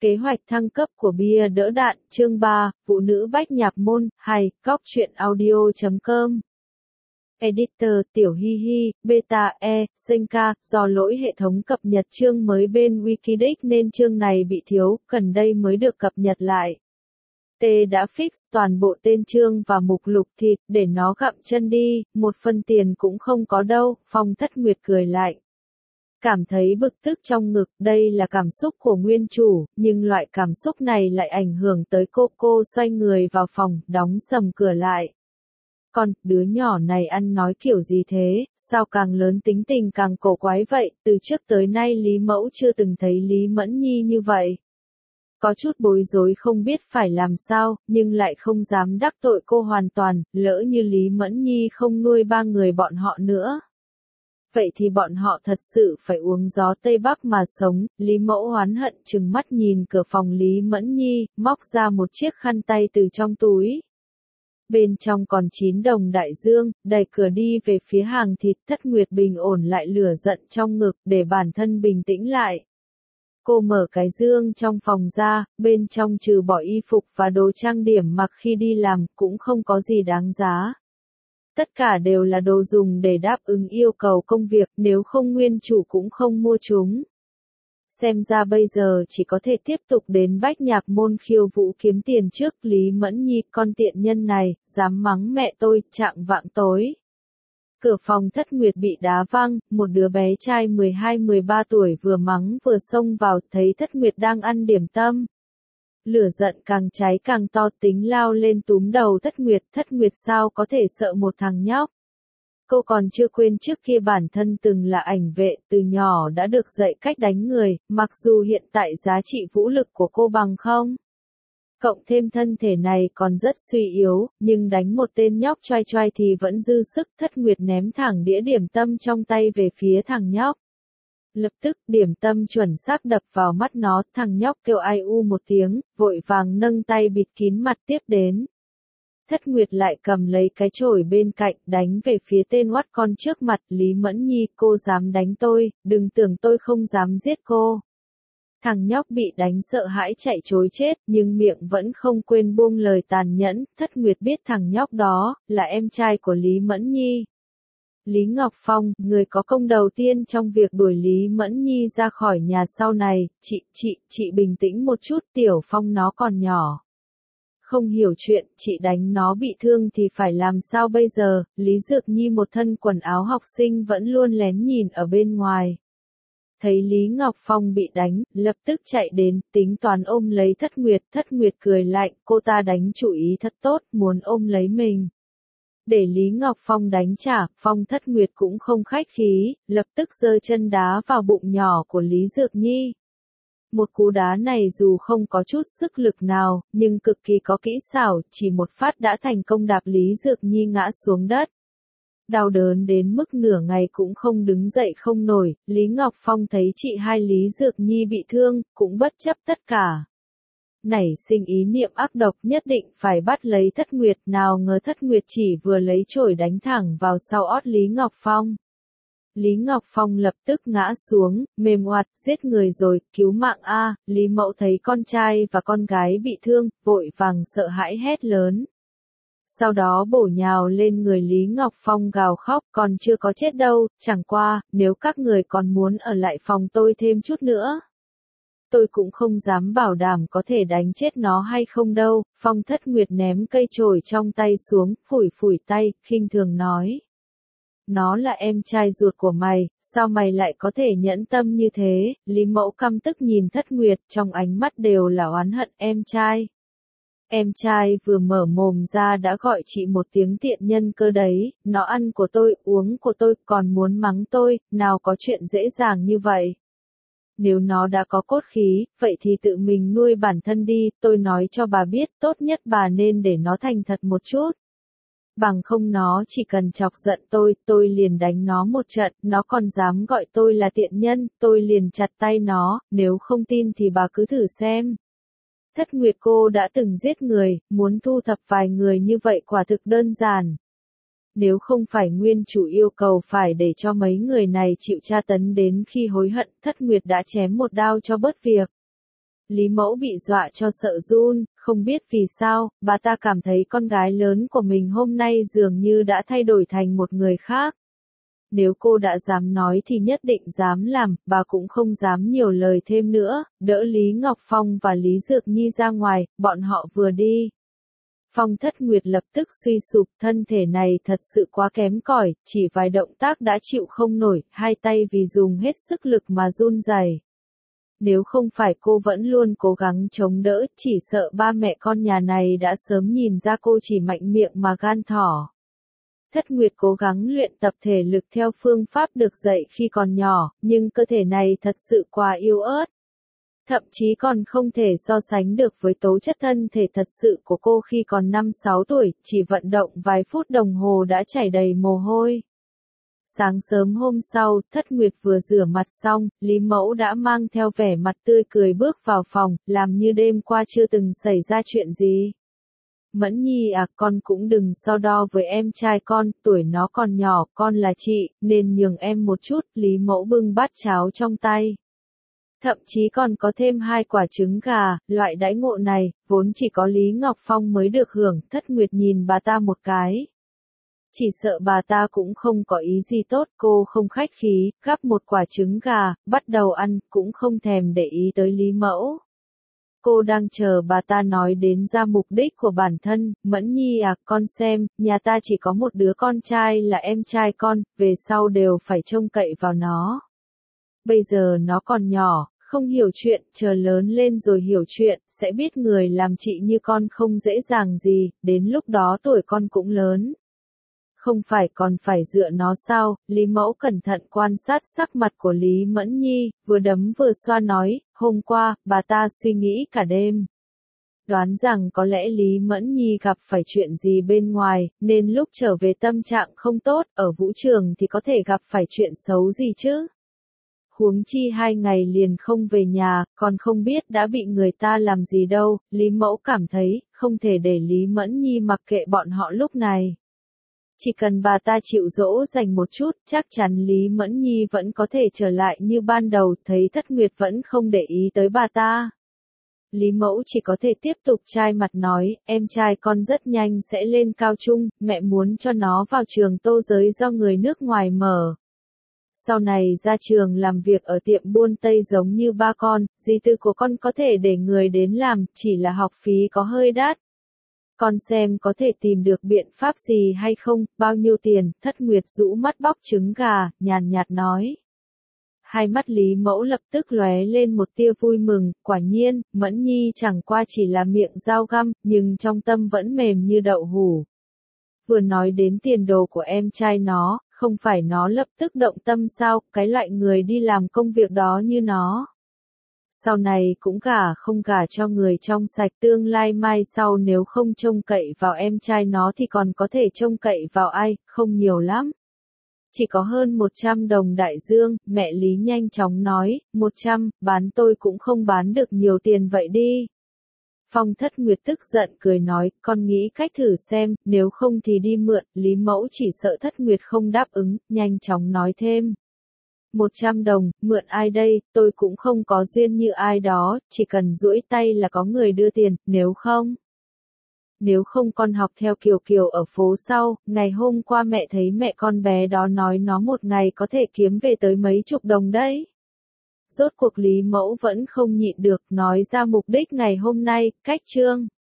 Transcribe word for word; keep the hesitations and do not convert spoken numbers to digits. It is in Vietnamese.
Kế hoạch thăng cấp của bia đỡ đạn, chương ba, Phụ nữ bách nhạc môn, hay, góc truyện audio chấm com. Editor, Tiểu Hi Hi, Beta, E, Senka, do lỗi hệ thống cập nhật chương mới bên Wikidex nên chương này bị thiếu, gần đây mới được cập nhật lại. T đã fix toàn bộ tên chương và mục lục thịt, để nó gặm chân đi, một phân tiền cũng không có đâu, Phong Thất Nguyệt cười lạnh. Cảm thấy bực tức trong ngực, đây là cảm xúc của nguyên chủ, nhưng loại cảm xúc này lại ảnh hưởng tới cô. Cô xoay người vào phòng, đóng sầm cửa lại. Con, đứa nhỏ này ăn nói kiểu gì thế, sao càng lớn tính tình càng cổ quái vậy, từ trước tới nay Lý Mẫu chưa từng thấy Lý Mẫn Nhi như vậy. Có chút bối rối không biết phải làm sao, nhưng lại không dám đắc tội cô hoàn toàn, lỡ như Lý Mẫn Nhi không nuôi ba người bọn họ nữa. Vậy thì bọn họ thật sự phải uống gió Tây Bắc mà sống. Lý Mẫu oán hận trừng mắt nhìn cửa phòng Lý Mẫn Nhi, móc ra một chiếc khăn tay từ trong túi. Bên trong còn chín đồng đại dương, đẩy cửa đi về phía hàng thịt. Thất Nguyệt bình ổn lại lửa giận trong ngực để bản thân bình tĩnh lại. Cô mở cái dương trong phòng ra, bên trong trừ bỏ y phục và đồ trang điểm mặc khi đi làm cũng không có gì đáng giá. Tất cả đều là đồ dùng để đáp ứng yêu cầu công việc, nếu không nguyên chủ cũng không mua chúng. Xem ra bây giờ chỉ có thể tiếp tục đến Bách Nhạc Môn khiêu vũ kiếm tiền trước. Lý Mẫn Nhi, con tiện nhân này, dám mắng mẹ tôi, trạng vạng tối. Cửa phòng Thất Nguyệt bị đá văng, một đứa bé trai mười hai mười ba tuổi vừa mắng vừa xông vào, thấy Thất Nguyệt đang ăn điểm tâm. Lửa giận càng cháy càng to, tính lao lên túm đầu Thất Nguyệt. Thất Nguyệt sao có thể sợ một thằng nhóc. Cô còn chưa quên trước kia bản thân từng là ảnh vệ, từ nhỏ đã được dạy cách đánh người, mặc dù hiện tại giá trị vũ lực của cô bằng không. Cộng thêm thân thể này còn rất suy yếu, nhưng đánh một tên nhóc choai choai thì vẫn dư sức. Thất Nguyệt ném thẳng đĩa điểm tâm trong tay về phía thằng nhóc. Lập tức, điểm tâm chuẩn xác đập vào mắt nó, thằng nhóc kêu ai u một tiếng, vội vàng nâng tay bịt kín mặt tiếp đến. Thất Nguyệt lại cầm lấy cái chổi bên cạnh, đánh về phía tên oắt con trước mặt. Lý Mẫn Nhi, cô dám đánh tôi, đừng tưởng tôi không dám giết cô. Thằng nhóc bị đánh sợ hãi chạy trối chết, nhưng miệng vẫn không quên buông lời tàn nhẫn. Thất Nguyệt biết thằng nhóc đó là em trai của Lý Mẫn Nhi. Lý Ngọc Phong, người có công đầu tiên trong việc đuổi Lý Mẫn Nhi ra khỏi nhà sau này. Chị, chị, chị bình tĩnh một chút, Tiểu Phong nó còn nhỏ. Không hiểu chuyện, chị đánh nó bị thương thì phải làm sao bây giờ. Lý Dược Nhi một thân quần áo học sinh vẫn luôn lén nhìn ở bên ngoài. Thấy Lý Ngọc Phong bị đánh, lập tức chạy đến, tính toán ôm lấy Thất Nguyệt. Thất Nguyệt cười lạnh, cô ta đánh chủ ý thật tốt, muốn ôm lấy mình. Để Lý Ngọc Phong đánh trả, Phong Thất Nguyệt cũng không khách khí, lập tức giơ chân đá vào bụng nhỏ của Lý Dược Nhi. Một cú đá này dù không có chút sức lực nào, nhưng cực kỳ có kỹ xảo, chỉ một phát đã thành công đạp Lý Dược Nhi ngã xuống đất. Đau đớn đến mức nửa ngày cũng không đứng dậy không nổi. Lý Ngọc Phong thấy chị hai Lý Dược Nhi bị thương, cũng bất chấp tất cả. Nảy sinh ý niệm ác độc nhất định phải bắt lấy Thất Nguyệt, nào ngờ Thất Nguyệt chỉ vừa lấy chổi đánh thẳng vào sau ót Lý Ngọc Phong. Lý Ngọc Phong lập tức ngã xuống, mềm oặt, giết người rồi, cứu mạng a. Lý Mẫu thấy con trai và con gái bị thương, vội vàng sợ hãi hét lớn. Sau đó bổ nhào lên người Lý Ngọc Phong gào khóc, còn chưa có chết đâu, chẳng qua, nếu các người còn muốn ở lại phòng tôi thêm chút nữa. Tôi cũng không dám bảo đảm có thể đánh chết nó hay không đâu. Phong Thất Nguyệt ném cây chổi trong tay xuống, phủi phủi tay, khinh thường nói. Nó là em trai ruột của mày, sao mày lại có thể nhẫn tâm như thế? Lý Mẫu căm tức nhìn Thất Nguyệt, trong ánh mắt đều là oán hận. Em trai. Em trai vừa mở mồm ra đã gọi chị một tiếng tiện nhân cơ đấy, nó ăn của tôi, uống của tôi, còn muốn mắng tôi, nào có chuyện dễ dàng như vậy. Nếu nó đã có cốt khí, vậy thì tự mình nuôi bản thân đi, tôi nói cho bà biết, tốt nhất bà nên để nó thành thật một chút. Bằng không nó chỉ cần chọc giận tôi, tôi liền đánh nó một trận, nó còn dám gọi tôi là tiện nhân, tôi liền chặt tay nó, nếu không tin thì bà cứ thử xem. Thất Nguyệt, cô đã từng giết người, muốn thu thập vài người như vậy quả thực đơn giản. Nếu không phải nguyên chủ yêu cầu phải để cho mấy người này chịu tra tấn đến khi hối hận, Thất Nguyệt đã chém một đao cho bớt việc. Lý Mẫu bị dọa cho sợ run, không biết vì sao, bà ta cảm thấy con gái lớn của mình hôm nay dường như đã thay đổi thành một người khác. Nếu cô đã dám nói thì nhất định dám làm, bà cũng không dám nhiều lời thêm nữa, đỡ Lý Ngọc Phong và Lý Dược Nhi ra ngoài, bọn họ vừa đi. Phong Thất Nguyệt lập tức suy sụp, thân thể này thật sự quá kém cỏi, chỉ vài động tác đã chịu không nổi, hai tay vì dùng hết sức lực mà run rẩy. Nếu không phải cô vẫn luôn cố gắng chống đỡ, chỉ sợ ba mẹ con nhà này đã sớm nhìn ra cô chỉ mạnh miệng mà gan thỏ. Thất Nguyệt cố gắng luyện tập thể lực theo phương pháp được dạy khi còn nhỏ, nhưng cơ thể này thật sự quá yếu ớt. Thậm chí còn không thể so sánh được với tố chất thân thể thật sự của cô khi còn năm sáu tuổi, chỉ vận động vài phút đồng hồ đã chảy đầy mồ hôi. Sáng sớm hôm sau, Thất Nguyệt vừa rửa mặt xong, Lý Mẫu đã mang theo vẻ mặt tươi cười bước vào phòng, làm như đêm qua chưa từng xảy ra chuyện gì. Mẫn Nhi à, con cũng đừng so đo với em trai con, tuổi nó còn nhỏ, con là chị, nên nhường em một chút, Lý Mẫu bưng bát cháo trong tay. Thậm chí còn có thêm hai quả trứng gà, loại đãi ngộ này, vốn chỉ có Lý Ngọc Phong mới được hưởng, Thất Nguyệt nhìn bà ta một cái. Chỉ sợ bà ta cũng không có ý gì tốt, cô không khách khí, gắp một quả trứng gà, bắt đầu ăn, cũng không thèm để ý tới Lý Mẫu. Cô đang chờ bà ta nói đến ra mục đích của bản thân, Mẫn Nhi à, con xem, nhà ta chỉ có một đứa con trai là em trai con, về sau đều phải trông cậy vào nó. Bây giờ nó còn nhỏ, không hiểu chuyện, chờ lớn lên rồi hiểu chuyện, sẽ biết người làm chị như con không dễ dàng gì, đến lúc đó tuổi con cũng lớn. Không phải còn phải dựa nó sao, Lý Mẫu cẩn thận quan sát sắc mặt của Lý Mẫn Nhi, vừa đấm vừa xoa nói, hôm qua, bà ta suy nghĩ cả đêm. Đoán rằng có lẽ Lý Mẫn Nhi gặp phải chuyện gì bên ngoài, nên lúc trở về tâm trạng không tốt, ở vũ trường thì có thể gặp phải chuyện xấu gì chứ. Huống chi hai ngày liền không về nhà, còn không biết đã bị người ta làm gì đâu, Lý Mẫu cảm thấy, không thể để Lý Mẫn Nhi mặc kệ bọn họ lúc này. Chỉ cần bà ta chịu dỗ dành một chút, chắc chắn Lý Mẫn Nhi vẫn có thể trở lại như ban đầu, thấy Thất Nguyệt vẫn không để ý tới bà ta. Lý Mẫu chỉ có thể tiếp tục chai mặt nói, em trai con rất nhanh sẽ lên cao trung, mẹ muốn cho nó vào trường Tô Giới do người nước ngoài mở. Sau này ra trường làm việc ở tiệm buôn Tây giống như ba con, dì tư của con có thể để người đến làm, chỉ là học phí có hơi đắt. Con xem có thể tìm được biện pháp gì hay không, bao nhiêu tiền, Thất Nguyệt rũ mắt bóc trứng gà, nhàn nhạt nói. Hai mắt Lý Mẫu lập tức lóe lên một tia vui mừng, quả nhiên, Mẫn Nhi chẳng qua chỉ là miệng dao găm, nhưng trong tâm vẫn mềm như đậu hũ. Vừa nói đến tiền đồ của em trai nó, không phải nó lập tức động tâm sao, cái loại người đi làm công việc đó như nó. Sau này cũng gả không gả cho người trong sạch, tương lai mai sau nếu không trông cậy vào em trai nó thì còn có thể trông cậy vào ai, không nhiều lắm. Chỉ có hơn một trăm đồng đại dương, mẹ Lý nhanh chóng nói, một trăm, bán tôi cũng không bán được nhiều tiền vậy đi. Phong Thất Nguyệt tức giận cười nói, con nghĩ cách thử xem, nếu không thì đi mượn, Lý Mẫu chỉ sợ Thất Nguyệt không đáp ứng, nhanh chóng nói thêm. Một trăm đồng, mượn ai đây, tôi cũng không có duyên như ai đó, chỉ cần duỗi tay là có người đưa tiền, nếu không. Nếu không con học theo Kiều Kiều ở phố sau, ngày hôm qua mẹ thấy mẹ con bé đó nói nó một ngày có thể kiếm về tới mấy chục đồng đấy. Rốt cuộc Lý Mẫu vẫn không nhịn được, nói ra mục đích ngày hôm nay, cách chương.